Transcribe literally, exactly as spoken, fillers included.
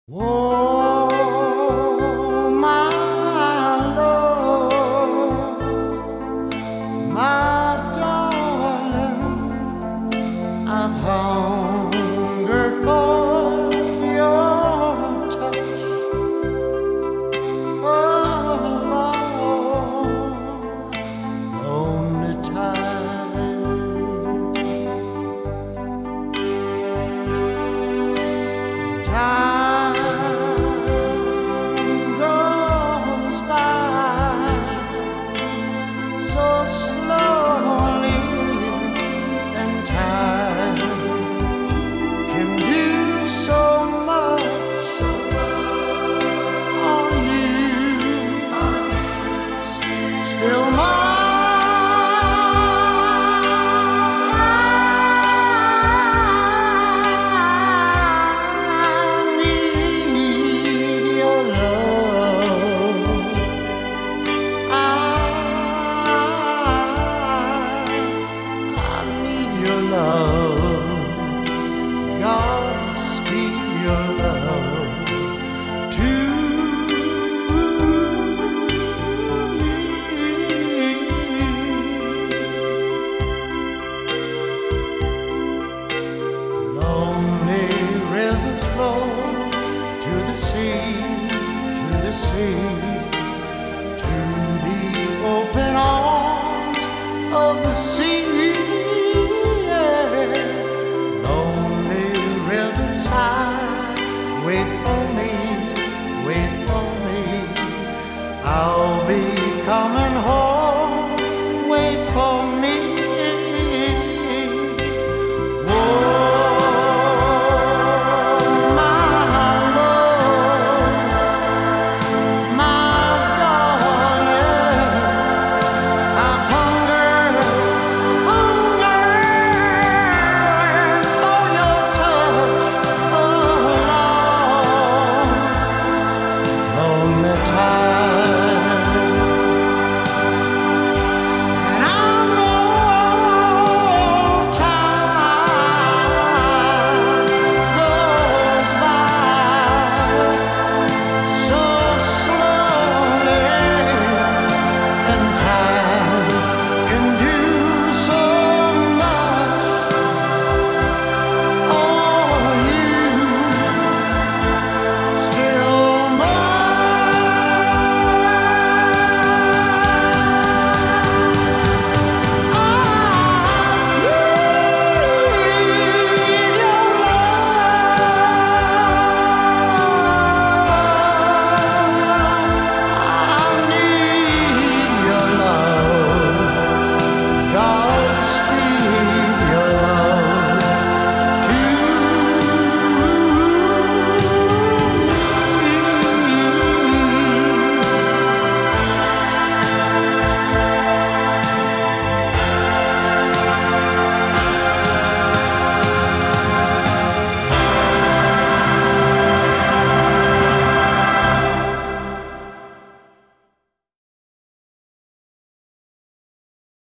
Oh, my love, my darling, I've hungered for your touch a long, lonely time. Time goes by so slowly, and time can do so much on you. Still mine, need your love. I, I need your love. God, speak your love to me. Lonely rivers flow to the sea, to the sea.